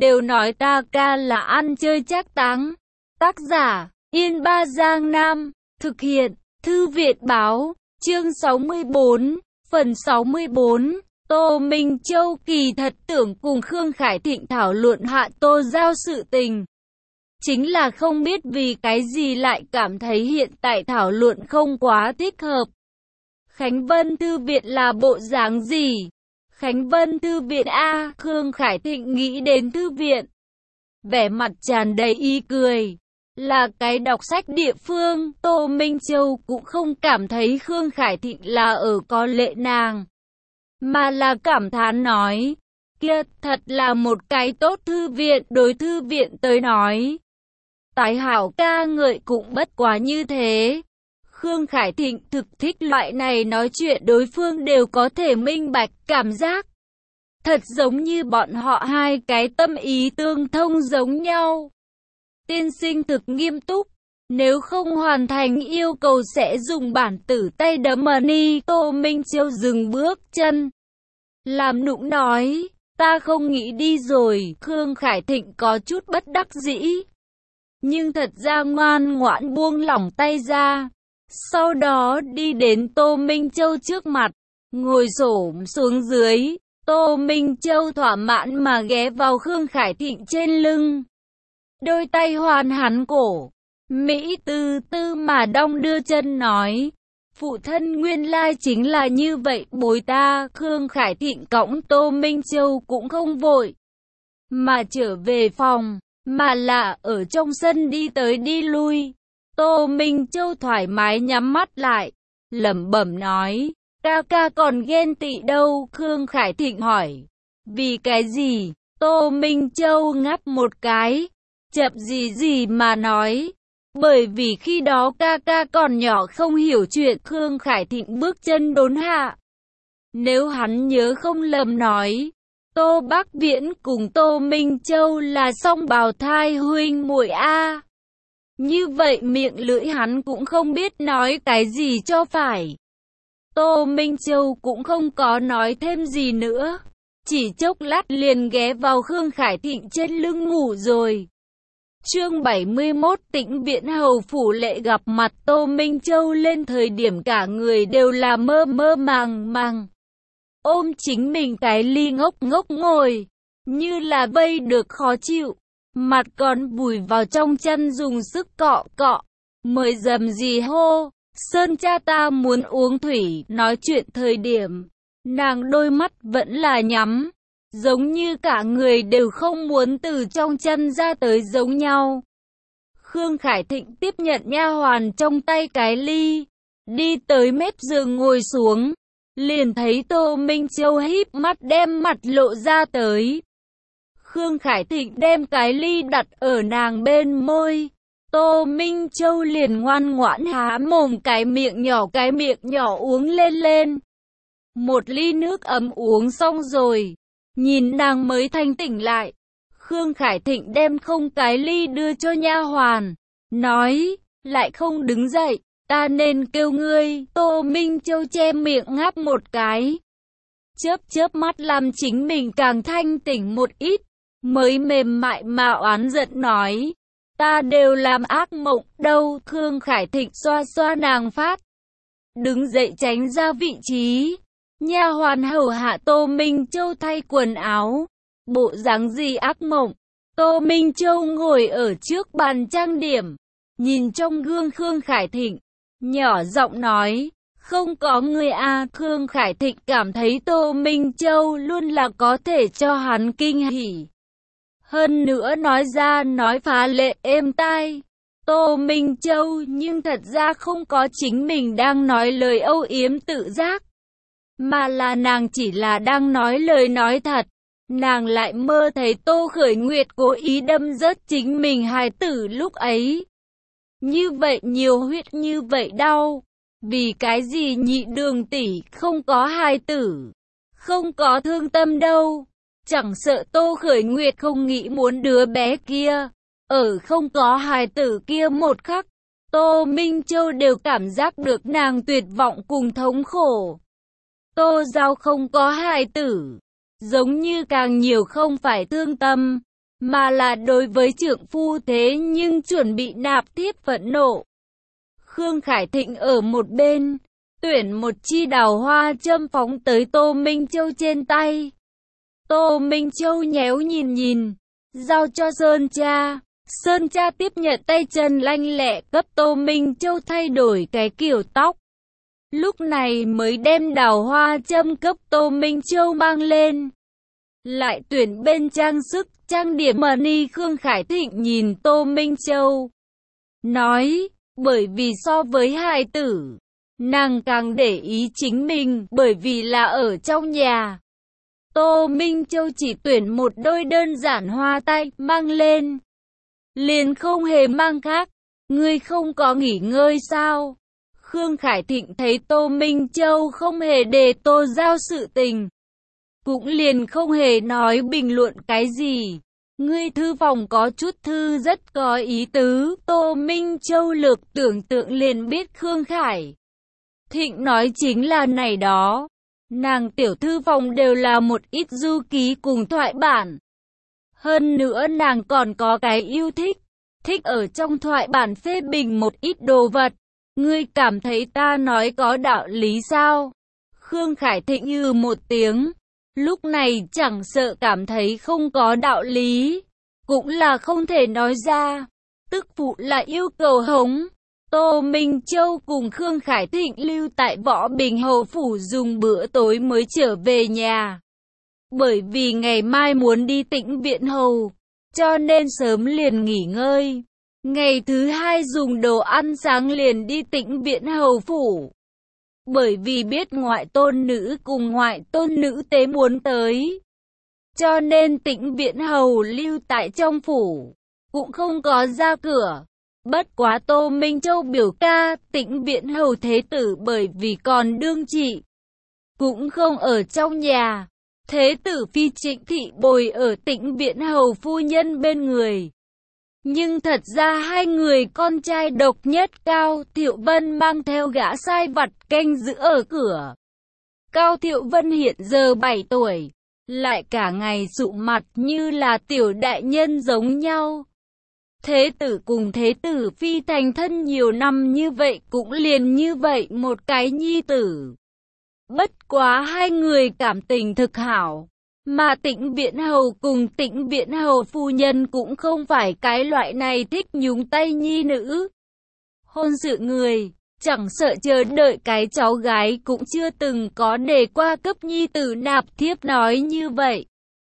đều nói ta ca là ăn chơi trác táng. Tác giả, Yên Ba Giang Nam, thực hiện, Thư viện Báo, chương 64, phần 64. Tô Minh Châu kỳ thật tưởng cùng Khương Khải Thịnh thảo luận Hạ Tô Giao sự tình. Chính là không biết vì cái gì lại cảm thấy hiện tại thảo luận không quá thích hợp. Khánh Vân Thư viện là bộ dáng gì? Khánh Vân Thư viện a, Khương Khải Thịnh nghĩ đến thư viện. Vẻ mặt tràn đầy ý cười. Là cái đọc sách địa phương, Tô Minh Châu cũng không cảm thấy Khương Khải Thịnh là ở có lệ nàng. Mà là cảm thán nói, kia thật là một cái tốt thư viện, đối thư viện tới nói. Tài hảo ca ngợi cũng bất quá như thế. Khương Khải Thịnh thực thích loại này nói chuyện đối phương đều có thể minh bạch cảm giác. Thật giống như bọn họ hai cái tâm ý tương thông giống nhau. Tiên sinh thực nghiêm túc, nếu không hoàn thành yêu cầu sẽ dùng bản tử tay đấm ni. Tô Minh Châu dừng bước chân, làm nũng nói, ta không nghĩ đi rồi. Khương Khải Thịnh có chút bất đắc dĩ, nhưng thật ra ngoan ngoãn buông lỏng tay ra. Sau đó đi đến Tô Minh Châu trước mặt, ngồi xổm xuống dưới. Tô Minh Châu thỏa mãn mà ghé vào Khương Khải Thịnh trên lưng, đôi tay hoàn hắn cổ, Mỹ từ từ mà đong đưa chân nói, phụ thân nguyên lai chính là như vậy bồi ta. Khương Khải Thịnh cõng Tô Minh Châu cũng không vội mà trở về phòng, mà là ở trong sân đi tới đi lui. Tô Minh Châu thoải mái nhắm mắt lại, lẩm bẩm nói, ca ca còn ghen tị đâu? Khương Khải Thịnh hỏi, vì cái gì? Tô Minh Châu ngáp một cái, chậm gì mà nói, bởi vì khi đó ca ca còn nhỏ không hiểu chuyện. Khương Khải Thịnh bước chân đốn hạ. Nếu hắn nhớ không lầm nói, Tô Bắc Viễn cùng Tô Minh Châu là song bào thai huynh muội a. Như vậy miệng lưỡi hắn cũng không biết nói cái gì cho phải. Tô Minh Châu cũng không có nói thêm gì nữa, chỉ chốc lát liền ghé vào Khương Khải Thịnh trên lưng ngủ rồi. Chương 71 Tĩnh Viễn Hầu phủ lệ gặp mặt Tô Minh Châu lên thời điểm cả người đều là mơ mơ màng màng. Ôm chính mình cái ly ngốc ngốc ngồi, như là vây được khó chịu, mặt còn vùi vào trong chân dùng sức cọ cọ, mới dầm gì hô, Sơn cha ta muốn uống thủy. Nói chuyện thời điểm, nàng đôi mắt vẫn là nhắm, giống như cả người đều không muốn từ trong chân ra tới giống nhau. Khương Khải Thịnh tiếp nhận nha hoàn trong tay cái ly, đi tới mép giường ngồi xuống, liền thấy Tô Minh Châu híp mắt đem mặt lộ ra tới. Khương Khải Thịnh đem cái ly đặt ở nàng bên môi, Tô Minh Châu liền ngoan ngoãn há mồm cái miệng nhỏ uống lên. Một ly nước ấm uống xong rồi, nhìn nàng mới thanh tỉnh lại. Khương Khải Thịnh đem không cái ly đưa cho nha hoàn, nói, lại không đứng dậy, ta nên kêu ngươi. Tô Minh Châu che miệng ngáp một cái, chớp mắt làm chính mình càng thanh tỉnh một ít, mới mềm mại mà oán giận nói, ta đều làm ác mộng đâu. Khương Khải Thịnh xoa xoa nàng phát, đứng dậy tránh ra vị trí. Nha hoàn hầu hạ Tô Minh Châu thay quần áo, bộ dáng gì ác mộng? Tô Minh Châu ngồi ở trước bàn trang điểm, nhìn trong gương Khương Khải Thịnh, nhỏ giọng nói, không có người a. Khương Khải Thịnh cảm thấy Tô Minh Châu luôn là có thể cho hắn kinh hỉ. Hơn nữa nói ra nói phá lệ êm tai. Tô Minh Châu nhưng thật ra không có chính mình đang nói lời âu yếm tự giác, mà là nàng chỉ là đang nói lời nói thật. Nàng lại mơ thấy Tô Khởi Nguyệt cố ý đâm rớt chính mình hài tử lúc ấy. Như vậy nhiều huyết như vậy đau. Vì cái gì Nhị Đường tỷ không có hài tử, không có thương tâm đâu? Chẳng sợ Tô Khởi Nguyệt không nghĩ muốn đứa bé kia. Ở không có hài tử kia một khắc, Tô Minh Châu đều cảm giác được nàng tuyệt vọng cùng thống khổ. Tô Giao không có hài tử, giống như càng nhiều không phải thương tâm, mà là đối với trượng phu thế nhưng chuẩn bị nạp tiếp phẫn nộ. Khương Khải Thịnh ở một bên, tuyển một chi đào hoa châm phóng tới Tô Minh Châu trên tay. Tô Minh Châu nhéo nhìn, giao cho Sơn Cha. Sơn Cha tiếp nhận tay chân lanh lẹ cấp Tô Minh Châu thay đổi cái kiểu tóc. Lúc này mới đem đào hoa châm cấp Tô Minh Châu mang lên. Lại tuyển bên trang sức, trang điểm money. Khương Khải Thịnh nhìn Tô Minh Châu, nói, bởi vì so với hài tử, nàng càng để ý chính mình, bởi vì là ở trong nhà. Tô Minh Châu chỉ tuyển một đôi đơn giản hoa tay, mang lên. Liền không hề mang khác. Ngươi không có nghỉ ngơi sao? Khương Khải Thịnh thấy Tô Minh Châu không hề đề Tô Giao sự tình, cũng liền không hề nói bình luận cái gì. Ngươi thư phòng có chút thư rất có ý tứ. Tô Minh Châu lược tưởng tượng liền biết Khương Khải Thịnh nói chính là này đó. Nàng tiểu thư phòng đều là một ít du ký cùng thoại bản. Hơn nữa nàng còn có cái yêu thích, thích ở trong thoại bản phê bình một ít đồ vật. Ngươi cảm thấy ta nói có đạo lý sao? Khương Khải Thịnh một tiếng, lúc này chẳng sợ cảm thấy không có đạo lý, cũng là không thể nói ra. Tức phụ là yêu cầu hống. Tô Minh Châu cùng Khương Khải Thịnh lưu tại Võ Bình Hầu Phủ dùng bữa tối mới trở về nhà. Bởi vì ngày mai muốn đi Tĩnh Viện Hầu, cho nên sớm liền nghỉ ngơi. Ngày thứ hai dùng đồ ăn sáng liền đi Tĩnh Viện Hầu Phủ. Bởi vì biết ngoại tôn nữ cùng ngoại tôn nữ tế muốn tới, cho nên Tĩnh Viện Hầu lưu tại trong phủ, cũng không có ra cửa. Bất quá Tô Minh Châu biểu ca, Tĩnh Viện Hầu thế tử bởi vì còn đương trị, cũng không ở trong nhà. Thế tử phi Trịnh Thị bồi ở Tĩnh Viện Hầu phu nhân bên người. Nhưng thật ra hai người con trai độc nhất Cao Thiệu Vân mang theo gã sai vặt canh giữ ở cửa. Cao Thiệu Vân hiện giờ 7 tuổi, lại cả ngày sụ mặt như là tiểu đại nhân giống nhau. Thế tử cùng thế tử phi thành thân nhiều năm như vậy cũng liền như vậy một cái nhi tử. Bất quá hai người cảm tình thực hảo. Mà Tĩnh Viện Hầu cùng Tĩnh Viện Hầu phu nhân cũng không phải cái loại này thích nhúng tay nhi nữ. Hôn sự người, chẳng sợ chờ đợi cái cháu gái cũng chưa từng có đề qua cấp nhi tử nạp thiếp nói như vậy.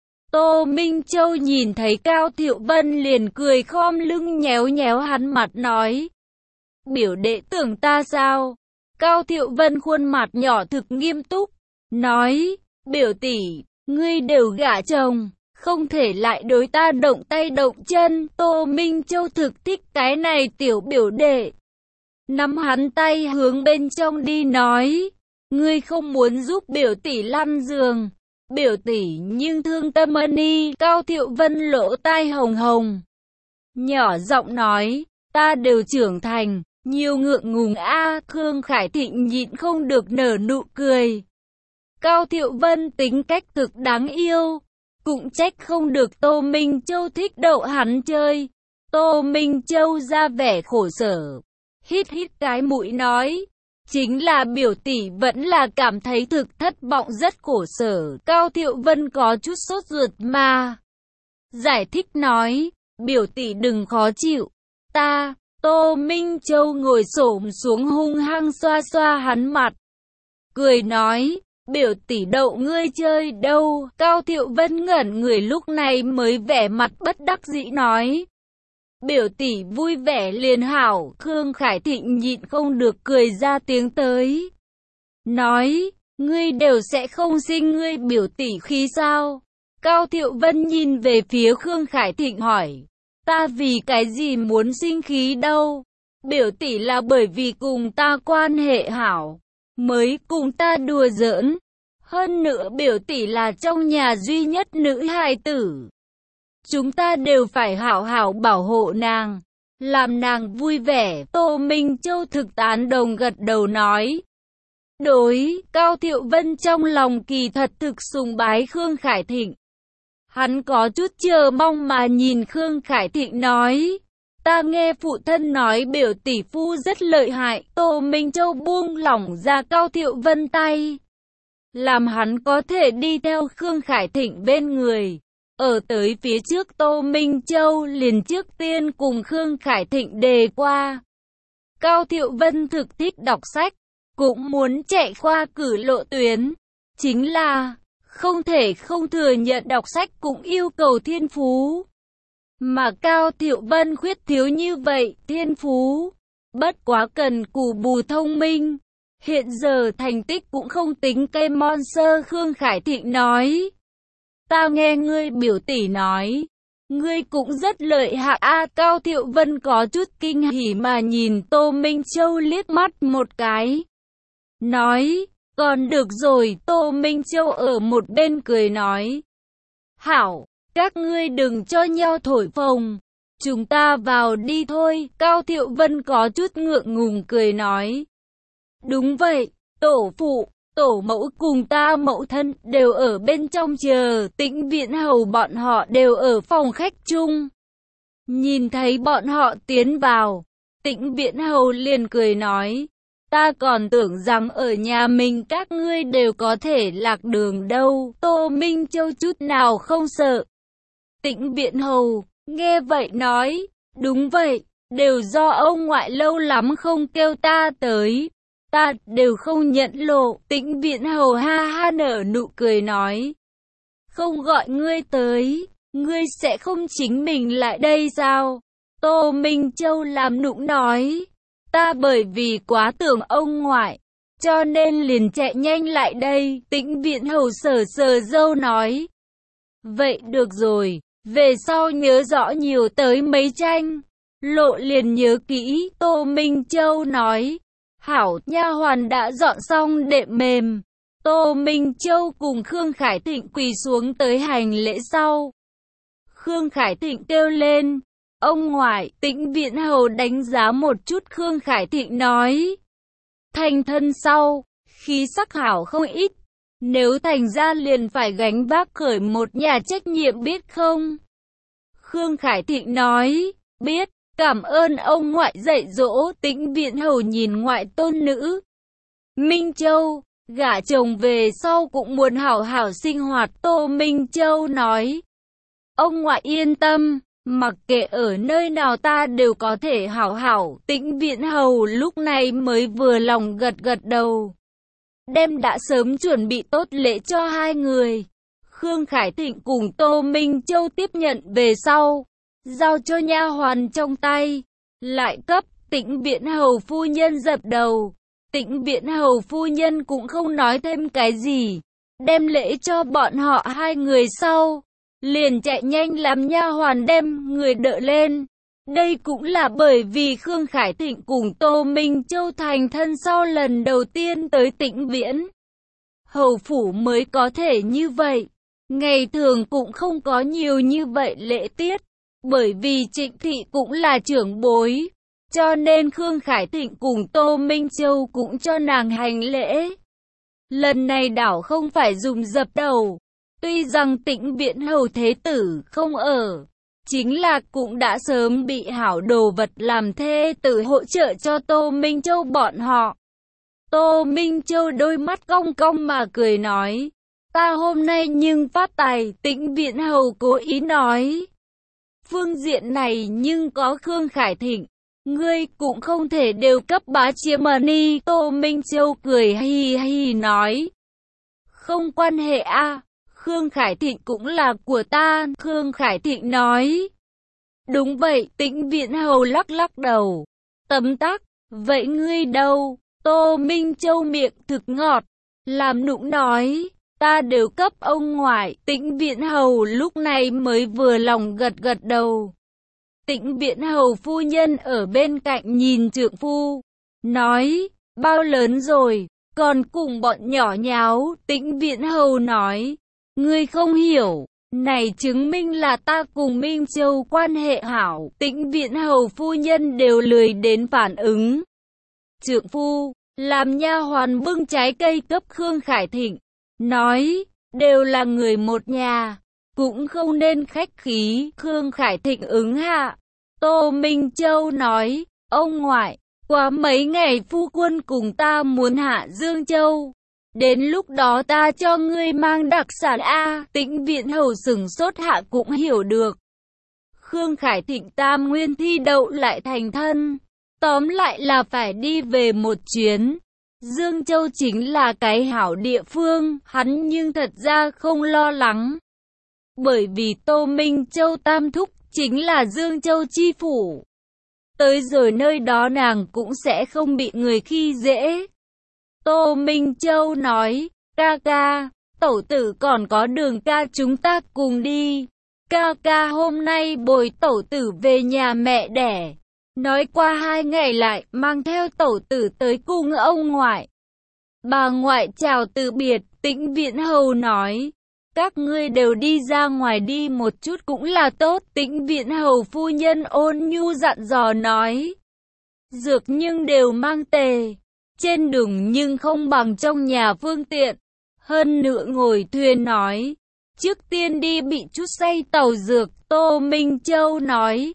Tô Minh Châu nhìn thấy Cao Thiệu Vân liền cười khom lưng nhéo nhéo hắn mặt nói. Biểu đệ tưởng ta sao? Cao Thiệu Vân khuôn mặt nhỏ thực nghiêm túc, nói, biểu tỷ, ngươi đều gả chồng, không thể lại đối ta động tay động chân. Tô Minh Châu thực thích cái này tiểu biểu đệ. Nắm hắn tay hướng bên trong đi nói, ngươi không muốn giúp biểu tỷ lăn giường. Biểu tỷ nhưng thương tâm ân. Cao Thiệu Vân lỗ tai hồng hồng, nhỏ giọng nói, ta đều trưởng thành, nhiều ngượng ngùng a. Khương Khải Thịnh nhịn không được nở nụ cười. Cao Thiệu Vân tính cách thực đáng yêu, cũng trách không được Tô Minh Châu thích đậu hắn chơi. Tô Minh Châu ra vẻ khổ sở, hít cái mũi nói, chính là biểu tỷ vẫn là cảm thấy thực thất vọng rất khổ sở. Cao Thiệu Vân có chút sốt ruột mà giải thích nói, biểu tỷ đừng khó chịu, ta. Tô Minh Châu ngồi xổm xuống hung hăng xoa xoa hắn mặt, cười nói, biểu tỷ đậu ngươi chơi đâu. Cao Thiệu Vân ngẩn người lúc này mới vẻ mặt bất đắc dĩ nói, biểu tỷ vui vẻ liền hảo. Khương Khải Thịnh nhịn không được cười ra tiếng tới, nói, ngươi đều sẽ không sinh ngươi biểu tỷ khí sao? Cao Thiệu Vân nhìn về phía Khương Khải Thịnh hỏi, ta vì cái gì muốn sinh khí đâu? Biểu tỷ là bởi vì cùng ta quan hệ hảo, mới cùng ta đùa giỡn. Hơn nữa biểu tỷ là trong nhà duy nhất nữ hài tử, chúng ta đều phải hảo hảo bảo hộ nàng, làm nàng vui vẻ. Tô Minh Châu thực tán đồng gật đầu nói. Đối, Cao Thiệu Vân trong lòng kỳ thật thực sùng bái Khương Khải Thịnh. Hắn có chút chờ mong mà nhìn Khương Khải Thịnh nói. Ta nghe phụ thân nói biểu tỷ phu rất lợi hại. Tô Minh Châu buông lỏng ra Cao Thiệu Vân tay, làm hắn có thể đi theo Khương Khải Thịnh bên người. Ở tới phía trước Tô Minh Châu liền trước tiên cùng Khương Khải Thịnh đề qua. Cao Thiệu Vân thực thích đọc sách, cũng muốn chạy qua cử lộ tuyến. Chính là, không thể không thừa nhận đọc sách cũng yêu cầu thiên phú. Mà Cao Thiệu Vân khuyết thiếu như vậy, thiên phú. Bất quá cần cù bù thông minh. Hiện giờ thành tích cũng không tính cây monster. Khương Khải Thịnh nói. Ta nghe ngươi biểu tỷ nói, ngươi cũng rất lợi hại a. Cao Thiệu Vân có chút kinh hỉ mà nhìn Tô Minh Châu liếc mắt một cái. Nói, còn được rồi. Tô Minh Châu ở một bên cười nói. Hảo, các ngươi đừng cho nhau thổi phồng. Chúng ta vào đi thôi. Cao Thiệu Vân có chút ngượng ngùng cười nói. Đúng vậy, tổ phụ, tổ mẫu cùng ta mẫu thân đều ở bên trong chờ. Tĩnh Viễn Hầu bọn họ đều ở phòng khách chung. Nhìn thấy bọn họ tiến vào, Tĩnh Viễn Hầu liền cười nói. Ta còn tưởng rằng ở nhà mình các ngươi đều có thể lạc đường đâu. Tô Minh Châu chút nào không sợ. Tĩnh Viễn Hầu nghe vậy nói. Đúng vậy, đều do ông ngoại lâu lắm không kêu ta tới. Ta đều không nhận lộ. Tĩnh Viễn Hầu ha ha nở nụ cười nói. Không gọi ngươi tới, ngươi sẽ không chính mình lại đây sao? Tô Minh Châu làm nũng nói. Ta bởi vì quá tưởng ông ngoại, cho nên liền chạy nhanh lại đây. Tĩnh Viễn Hầu sờ sờ râu nói. Vậy được rồi, về sau nhớ rõ nhiều tới mấy tranh. Lộ liền nhớ kỹ. Tô Minh Châu nói. Hảo, nha hoàn đã dọn xong đệm mềm. Tô Minh Châu cùng Khương Khải Thịnh quỳ xuống tới hành lễ sau. Khương Khải Thịnh kêu lên. Ông ngoại. Tĩnh Viễn Hầu đánh giá một chút Khương Khải Thịnh nói. Thành thân sau, khí sắc hảo không ít. Nếu thành ra liền phải gánh vác khởi một nhà trách nhiệm biết không? Khương Khải Thịnh nói. Biết. Cảm ơn ông ngoại dạy dỗ. Tĩnh Viễn Hầu nhìn ngoại tôn nữ Minh Châu, gả chồng về sau cũng muốn hảo hảo sinh hoạt. Tô Minh Châu nói. Ông ngoại yên tâm, mặc kệ ở nơi nào ta đều có thể hảo hảo. Tĩnh Viễn Hầu lúc này mới vừa lòng gật gật đầu. Đem đã sớm chuẩn bị tốt lễ cho hai người. Khương Khải Thịnh cùng Tô Minh Châu tiếp nhận về sau, giao cho nha hoàn trong tay, lại cấp. Tĩnh Viễn Hầu phu nhân dập đầu. Tĩnh Viễn Hầu phu nhân cũng không nói thêm cái gì, đem lễ cho bọn họ hai người sau, liền chạy nhanh làm nha hoàn đem người đỡ lên. Đây cũng là bởi vì Khương Khải Thịnh cùng Tô Minh Châu thành thân sau lần đầu tiên tới Tĩnh Viễn Hầu phủ mới có thể như vậy. Ngày thường cũng không có nhiều như vậy lễ tiết, bởi vì Trịnh Thị cũng là trưởng bối, cho nên Khương Khải Thịnh cùng Tô Minh Châu cũng cho nàng hành lễ. Lần này đảo không phải dùng dập đầu, tuy rằng Tĩnh Viễn Hầu thế tử không ở, chính là cũng đã sớm bị hảo đồ vật làm thê tử hỗ trợ cho Tô Minh Châu bọn họ. Tô Minh Châu đôi mắt cong cong mà cười nói. Ta hôm nay nhưng phát tài. Tĩnh Viễn Hầu cố ý nói. Phương diện này nhưng có Khương Khải Thịnh, ngươi cũng không thể đều cấp bá chiếm money. Tô Minh Châu cười hi hi nói. Không quan hệ a, Khương Khải Thịnh cũng là của ta. Khương Khải Thịnh nói. Đúng vậy. Tĩnh Viễn Hầu lắc lắc đầu. Tấm tắc. Vậy ngươi đâu? Tô Minh Châu miệng thực ngọt, làm nũng nói. Ta đều cấp ông ngoại. Tĩnh Viễn Hầu lúc này mới vừa lòng gật gật đầu. Tĩnh Viễn Hầu phu nhân ở bên cạnh nhìn trượng phu, nói, bao lớn rồi, còn cùng bọn nhỏ nháo. Tĩnh Viễn Hầu nói, ngươi không hiểu, này chứng minh là ta cùng Minh Châu quan hệ hảo. Tĩnh Viễn Hầu phu nhân đều lười đến phản ứng. Trượng phu, làm nha hoàn bưng trái cây cấp Khương Khải Thịnh, nói, đều là người một nhà, cũng không nên khách khí. Khương Khải Thịnh ứng hạ. Tô Minh Châu nói, ông ngoại, qua mấy ngày phu quân cùng ta muốn hạ Dương Châu. Đến lúc đó ta cho ngươi mang đặc sản a. Tĩnh Viễn Hầu sửng sốt hạ cũng hiểu được. Khương Khải Thịnh tam nguyên thi đậu lại thành thân. Tóm lại là phải đi về một chuyến. Dương Châu chính là cái hảo địa phương, hắn nhưng thật ra không lo lắng. Bởi vì Tô Minh Châu tam thúc chính là Dương Châu chi phủ. Tới rồi nơi đó nàng cũng sẽ không bị người khi dễ. Tô Minh Châu nói, ca ca, tẩu tử còn có Đường ca chúng ta cùng đi. Ca ca hôm nay bồi tẩu tử về nhà mẹ đẻ. Nói qua 2 ngày lại mang theo tẩu tử tới cùng ông ngoại. Bà ngoại chào từ biệt. Tĩnh Viễn Hầu nói, các ngươi đều đi ra ngoài đi một chút cũng là tốt. Tĩnh Viễn Hầu phu nhân ôn nhu dặn dò nói, dược nhưng đều mang tề, trên đường nhưng không bằng trong nhà phương tiện. Hơn nữa ngồi thuyền nói, trước tiên đi bị chút say tàu dược. Tô Minh Châu nói,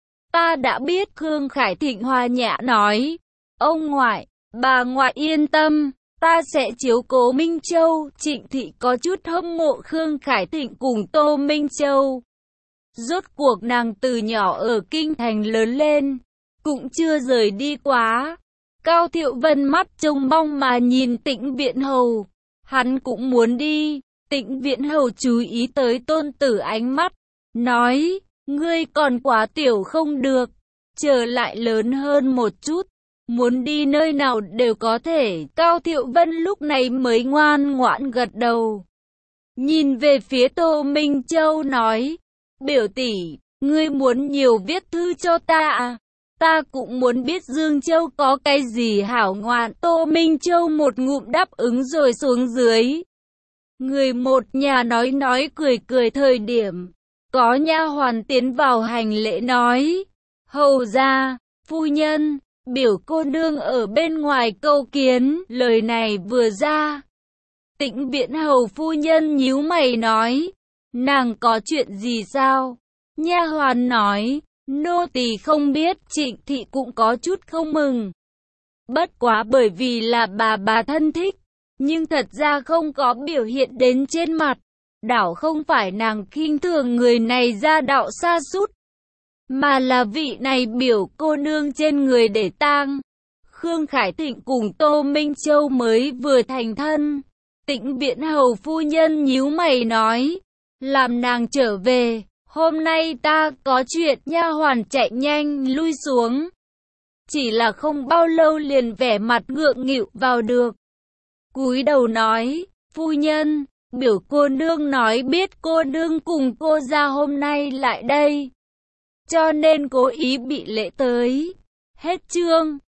ta đã biết. Khương Khải Thịnh hòa nhã nói, ông ngoại, bà ngoại yên tâm, ta sẽ chiếu cố Minh Châu. Trịnh Thị có chút hâm mộ Khương Khải Thịnh cùng Tô Minh Châu. Rốt cuộc nàng từ nhỏ ở kinh thành lớn lên, cũng chưa rời đi quá. Cao Thiệu Vân mắt trông mong mà nhìn Tĩnh Viễn Hầu, hắn cũng muốn đi. Tĩnh Viễn Hầu chú ý tới tôn tử ánh mắt, nói, ngươi còn quá tiểu không được, trở lại lớn hơn một chút, muốn đi nơi nào đều có thể. Cao Thiệu Vân lúc này mới ngoan ngoãn gật đầu. Nhìn về phía Tô Minh Châu nói, biểu tỷ, ngươi muốn nhiều viết thư cho ta à? Ta cũng muốn biết Dương Châu có cái gì hảo ngoạn. Tô Minh Châu một ngụm đáp ứng rồi xuống dưới. Người một nhà nói cười thời điểm, có nha hoàn tiến vào hành lễ nói, hầu gia, phu nhân, biểu cô nương ở bên ngoài cầu kiến. Lời này vừa ra, Tĩnh Viễn Hầu phu nhân nhíu mày nói, nàng có chuyện gì sao? Nha hoàn nói, nô tỳ không biết. Trịnh Thị cũng có chút không mừng. Bất quá bởi vì là bà thân thích, nhưng thật ra không có biểu hiện đến trên mặt. Đảo không phải nàng khinh thường người này gia đạo sa sút, mà là vị này biểu cô nương trên người để tang. Khương Khải Thịnh cùng Tô Minh Châu mới vừa thành thân. Tĩnh Viễn Hầu phu nhân nhíu mày nói, làm nàng trở về, hôm nay ta có chuyện. Nha hoàn chạy nhanh lui xuống, chỉ là không bao lâu liền vẻ mặt ngượng nghịu vào được, cúi đầu nói, phu nhân, biểu cô nương nói biết cô nương cùng cô ra hôm nay lại đây, cho nên cố ý bị lễ tới. Hết chương.